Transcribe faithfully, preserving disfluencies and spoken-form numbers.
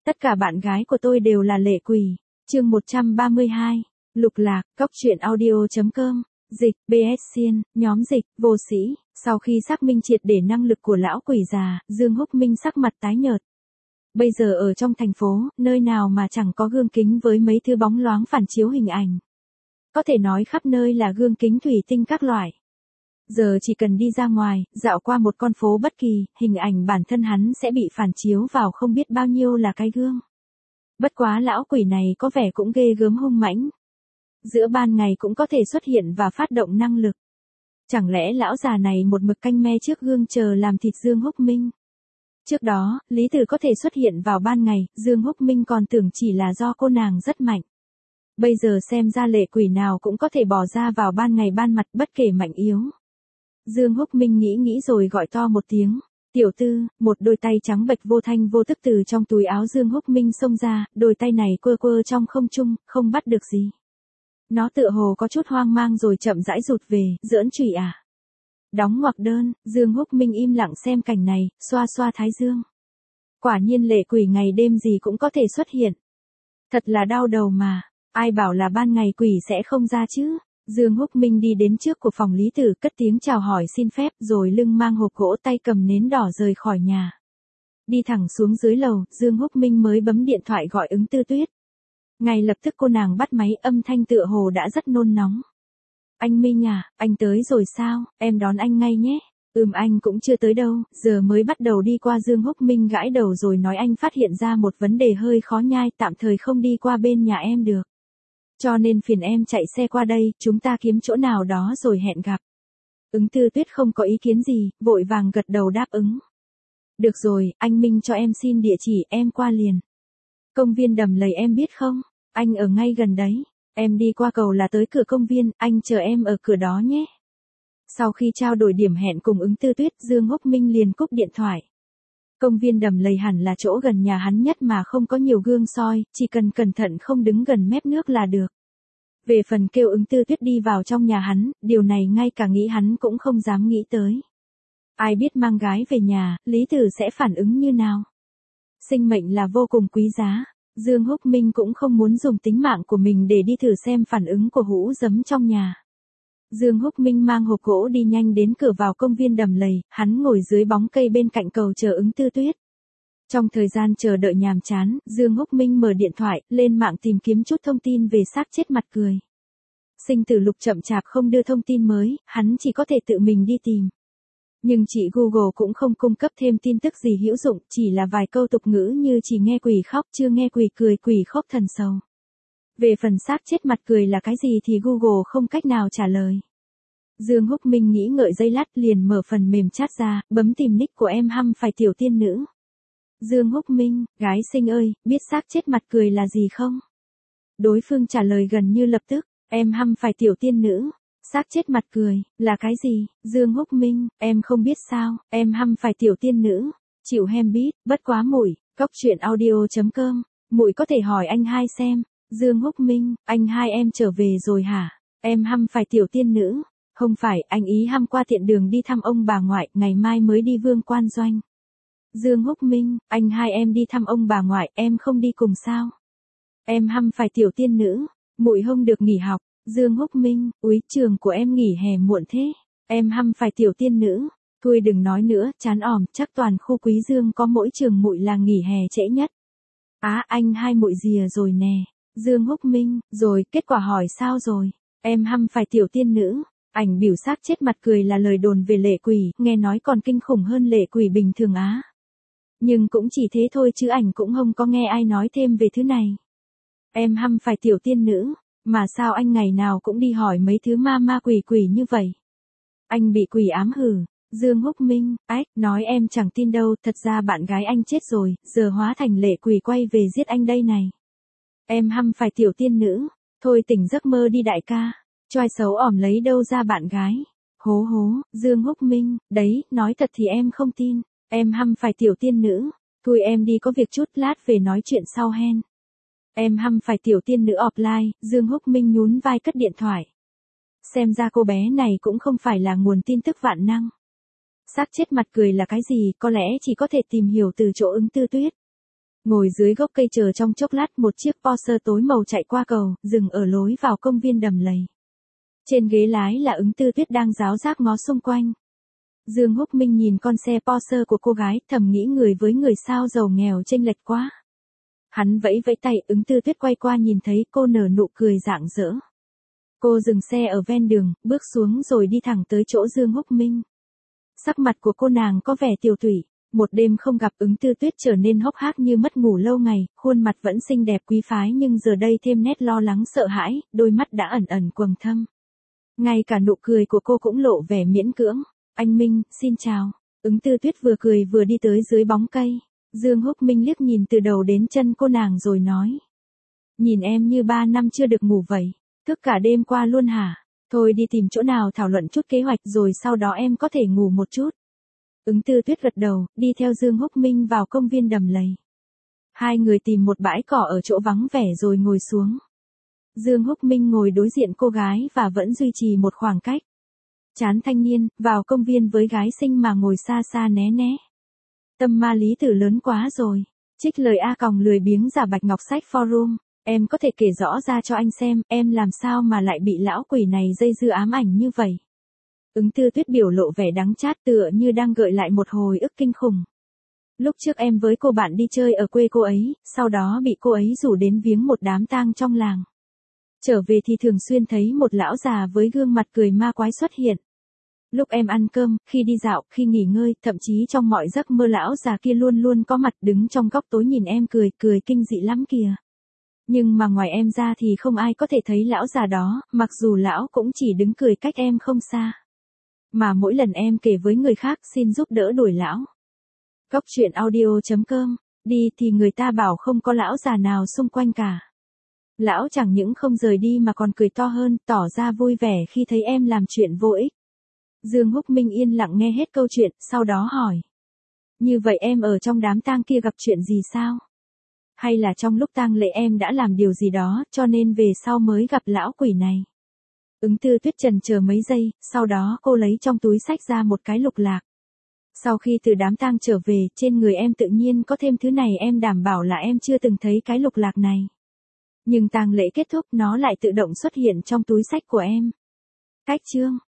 Tất cả bạn gái của tôi đều là lệ quỷ. Chương một trăm ba mươi hai. Lục Lạc, Cóc truyện audio chấm com. Dịch, bê ét Xiên, nhóm dịch, vô sĩ. Sau khi xác minh triệt để năng lực của lão quỷ già, Dương Húc Minh sắc mặt tái nhợt. Bây giờ ở trong thành phố, nơi nào mà chẳng có gương kính với mấy thứ bóng loáng phản chiếu hình ảnh. Có thể nói khắp nơi là gương kính thủy tinh các loại. Giờ chỉ cần đi ra ngoài, dạo qua một con phố bất kỳ, hình ảnh bản thân hắn sẽ bị phản chiếu vào không biết bao nhiêu là cái gương. Bất quá lão quỷ này có vẻ cũng ghê gớm hung mãnh. Giữa ban ngày cũng có thể xuất hiện và phát động năng lực. Chẳng lẽ lão già này một mực canh me trước gương chờ làm thịt Dương Húc Minh? Trước đó, Lý Tử có thể xuất hiện vào ban ngày, Dương Húc Minh còn tưởng chỉ là do cô nàng rất mạnh. Bây giờ xem ra lệ quỷ nào cũng có thể bỏ ra vào ban ngày ban mặt bất kể mạnh yếu. Dương Húc Minh nghĩ nghĩ rồi gọi to một tiếng. Tiểu tư, một đôi tay trắng bệch vô thanh vô tức từ trong túi áo Dương Húc Minh xông ra, đôi tay này quơ quơ trong không trung, không bắt được gì. Nó tựa hồ có chút hoang mang rồi chậm rãi rụt về, giỡn chùy à. Đóng ngoặc đơn, Dương Húc Minh im lặng xem cảnh này, xoa xoa thái dương. Quả nhiên lệ quỷ ngày đêm gì cũng có thể xuất hiện. Thật là đau đầu mà, ai bảo là ban ngày quỷ sẽ không ra chứ. Dương Húc Minh đi đến trước của phòng Lý Tử cất tiếng chào hỏi xin phép rồi lưng mang hộp gỗ tay cầm nến đỏ rời khỏi nhà. Đi thẳng xuống dưới lầu, Dương Húc Minh mới bấm điện thoại gọi ứng Tư Tuyết. Ngay lập tức cô nàng bắt máy, âm thanh tựa hồ đã rất nôn nóng. Anh Minh à, anh tới rồi sao, em đón anh ngay nhé. Ừm anh cũng chưa tới đâu, giờ mới bắt đầu đi qua. Dương Húc Minh gãi đầu rồi nói anh phát hiện ra một vấn đề hơi khó nhai, tạm thời không đi qua bên nhà em được. Cho nên phiền em chạy xe qua đây, chúng ta kiếm chỗ nào đó rồi hẹn gặp. Ứng Tư Tuyết không có ý kiến gì, vội vàng gật đầu đáp ứng. Được rồi, anh Minh cho em xin địa chỉ, em qua liền. Công viên Đầm Lầy em biết không? Anh ở ngay gần đấy. Em đi qua cầu là tới cửa công viên, anh chờ em ở cửa đó nhé. Sau khi trao đổi điểm hẹn cùng ứng Tư Tuyết, Dương Húc Minh liền cúp điện thoại. Công viên Đầm Lầy hẳn là chỗ gần nhà hắn nhất mà không có nhiều gương soi, chỉ cần cẩn thận không đứng gần mép nước là được. Về phần kêu ứng Tư Tuyết đi vào trong nhà hắn, điều này ngay cả nghĩ hắn cũng không dám nghĩ tới. Ai biết mang gái về nhà, Lý Tử sẽ phản ứng như nào? Sinh mệnh là vô cùng quý giá, Dương Húc Minh cũng không muốn dùng tính mạng của mình để đi thử xem phản ứng của hũ giấm trong nhà. Dương Húc Minh mang hộp gỗ đi nhanh đến cửa vào công viên Đầm Lầy, hắn ngồi dưới bóng cây bên cạnh cầu chờ ứng Tư Tuyết. Trong thời gian chờ đợi nhàm chán, Dương Húc Minh mở điện thoại, lên mạng tìm kiếm chút thông tin về xác chết mặt cười. Sinh tử lục chậm chạp không đưa thông tin mới, hắn chỉ có thể tự mình đi tìm. Nhưng chị Google cũng không cung cấp thêm tin tức gì hữu dụng, chỉ là vài câu tục ngữ như chỉ nghe quỷ khóc chưa nghe quỷ cười, quỷ khóc thần sầu. Về phần xác chết mặt cười là cái gì thì Google không cách nào trả lời. Dương Húc Minh nghĩ ngợi giây lát liền mở phần mềm chat ra, bấm tìm nick của em hăm phải tiểu tiên nữ. Dương Húc Minh, gái xinh ơi, biết xác chết mặt cười là gì không? Đối phương trả lời gần như lập tức, em hăm phải tiểu tiên nữ. Xác chết mặt cười, là cái gì? Dương Húc Minh, em không biết sao, em hăm phải tiểu tiên nữ. Chịu hem biết, bất quá muội, cóc truyện audio chấm com, muội có thể hỏi anh hai xem. Dương Húc Minh, anh hai em trở về rồi hả? Em hăm phải tiểu tiên nữ. Không phải, anh ý hăm qua tiện đường đi thăm ông bà ngoại, ngày mai mới đi Vương Quan Doanh. Dương Húc Minh, anh hai em đi thăm ông bà ngoại, em không đi cùng sao? Em hăm phải tiểu tiên nữ, muội không được nghỉ học. Dương Húc Minh, úi trường của em nghỉ hè muộn thế. Em hăm phải tiểu tiên nữ. Thôi đừng nói nữa, chán ỏm, chắc toàn khu Quý Dương có mỗi trường muội là nghỉ hè trễ nhất. Á, anh hai muội rìa rồi nè. Dương Húc Minh, rồi, kết quả hỏi sao rồi? Em hăm phải tiểu tiên nữ. Ảnh biểu xác chết mặt cười là lời đồn về lệ quỷ, nghe nói còn kinh khủng hơn lệ quỷ bình thường á. Nhưng cũng chỉ thế thôi chứ ảnh cũng không có nghe ai nói thêm về thứ này. Em hăm phải tiểu tiên nữ. Mà sao anh ngày nào cũng đi hỏi mấy thứ ma ma quỷ quỷ như vậy? Anh bị quỷ ám hử. Dương Húc Minh, ách, nói em chẳng tin đâu, thật ra bạn gái anh chết rồi, giờ hóa thành lệ quỷ quay về giết anh đây này. Em hăm phải tiểu tiên nữ, thôi tỉnh giấc mơ đi đại ca, choai xấu ỏm lấy đâu ra bạn gái. Hố hố, Dương Húc Minh, đấy, nói thật thì em không tin, em hăm phải tiểu tiên nữ, thôi em đi có việc chút, lát về nói chuyện sau hen. Em hăm phải tiểu tiên nữ offline, Dương Húc Minh nhún vai cất điện thoại. Xem ra cô bé này cũng không phải là nguồn tin tức vạn năng. Xác chết mặt cười là cái gì, có lẽ chỉ có thể tìm hiểu từ chỗ ứng Tư Tuyết. Ngồi dưới gốc cây chờ trong chốc lát một chiếc Porsche tối màu chạy qua cầu, dừng ở lối vào công viên đầm lầy. Trên ghế lái là Ứng Tư Tuyết đang ráo rác ngó xung quanh. Dương Húc Minh nhìn con xe Porsche của cô gái, thầm nghĩ người với người sao giàu nghèo chênh lệch quá. Hắn vẫy vẫy tay, Ứng Tư Tuyết quay qua nhìn thấy cô nở nụ cười rạng rỡ. Cô dừng xe ở ven đường, bước xuống rồi đi thẳng tới chỗ Dương Húc Minh. Sắc mặt của cô nàng có vẻ tiều tụy, một đêm không gặp Ứng Tư Tuyết trở nên hốc hác như mất ngủ lâu ngày, khuôn mặt vẫn xinh đẹp quý phái nhưng giờ đây thêm nét lo lắng sợ hãi, đôi mắt đã ẩn ẩn quầng thâm. Ngay cả nụ cười của cô cũng lộ vẻ miễn cưỡng. Anh Minh, xin chào. Ứng Tư Tuyết vừa cười vừa đi tới dưới bóng cây. Dương Húc Minh liếc nhìn từ đầu đến chân cô nàng rồi nói. Nhìn em như ba năm chưa được ngủ vậy. Thức cả đêm qua luôn hả? Thôi đi tìm chỗ nào thảo luận chút kế hoạch rồi sau đó em có thể ngủ một chút. Ứng Tư Tuyết gật đầu, đi theo Dương Húc Minh vào công viên đầm lầy. Hai người tìm một bãi cỏ ở chỗ vắng vẻ rồi ngồi xuống. Dương Húc Minh ngồi đối diện cô gái và vẫn duy trì một khoảng cách. Chán thanh niên, vào công viên với gái xinh mà ngồi xa xa né né. Tâm ma lý tử lớn quá rồi. Trích lời A Còng lười biếng giả Bạch Ngọc Sách Forum. Em có thể kể rõ ra cho anh xem, em làm sao mà lại bị lão quỷ này dây dưa ám ảnh như vậy. Ứng Tư Tuyết biểu lộ vẻ đắng chát tựa như đang gợi lại một hồi ức kinh khủng. Lúc trước em với cô bạn đi chơi ở quê cô ấy, sau đó bị cô ấy rủ đến viếng một đám tang trong làng. Trở về thì thường xuyên thấy một lão già với gương mặt cười ma quái xuất hiện. Lúc em ăn cơm, khi đi dạo, khi nghỉ ngơi, thậm chí trong mọi giấc mơ lão già kia luôn luôn có mặt đứng trong góc tối nhìn em cười, cười kinh dị lắm kìa. Nhưng mà ngoài em ra thì không ai có thể thấy lão già đó, mặc dù lão cũng chỉ đứng cười cách em không xa. Mà mỗi lần em kể với người khác xin giúp đỡ đuổi lão. Góc truyện audio chấm com, đi thì người ta bảo không có lão già nào xung quanh cả. Lão chẳng những không rời đi mà còn cười to hơn, tỏ ra vui vẻ khi thấy em làm chuyện vô ích. Dương Húc Minh yên lặng nghe hết câu chuyện, sau đó hỏi. Như vậy em ở trong đám tang kia gặp chuyện gì sao? Hay là trong lúc tang lễ em đã làm điều gì đó, cho nên về sau mới gặp lão quỷ này? Ứng Tư Tuyết chần chờ mấy giây, sau đó cô lấy trong túi xách ra một cái lục lạc. Sau khi từ đám tang trở về, trên người em tự nhiên có thêm thứ này, em đảm bảo là em chưa từng thấy cái lục lạc này. Nhưng tang lễ kết thúc nó lại tự động xuất hiện trong túi xách của em. Cách chương